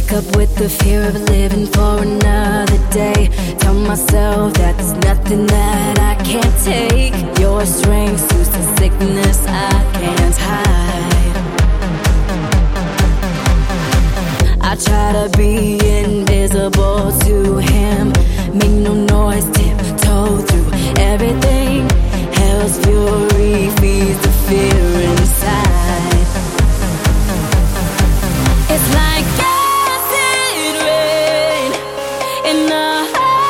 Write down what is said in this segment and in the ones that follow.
Wake up with the fear of living for another day. Tell myself that there's nothing that I can't take. Your strength soothes the sickness I can't hide. I try to be invisible to him. Make no noise, tiptoe through everything. Hell's fury feeds the fear inside. It's like acid rain in a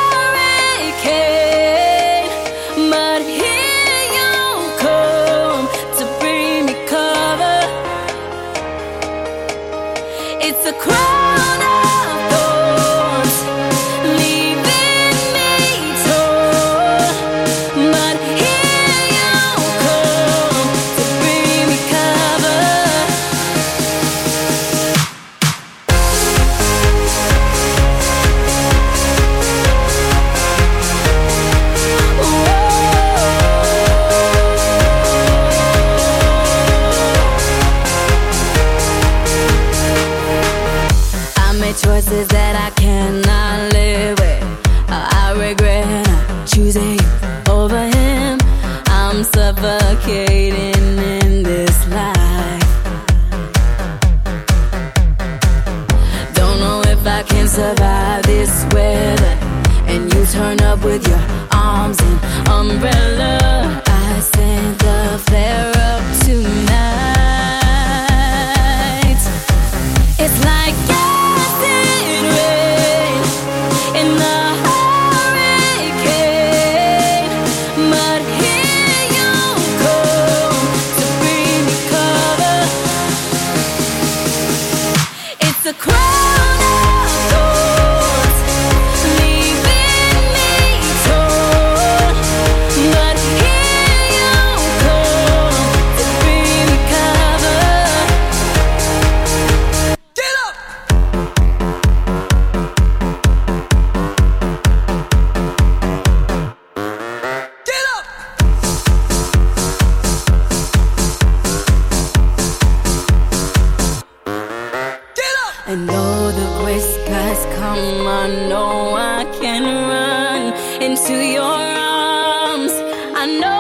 hurricane, but here you come to bring me cover. It's a crown of thorns, leaving me torn, but here you come to bring me cover. I made choices that I cannot live with. I regret not choosing you over him. I'm suffocating in this life. Don't know if I can survive this weather. And you turn up with your arms and umbrella. I send the flare up tonight. It's like acid rain in a hurricane, but here you come to bring me cover. It's a crown of thorns, leaving me torn, but here you come to bring me cover. Get up! Get up! Get up! I know the gray skies come, I know I can run into your arms. I know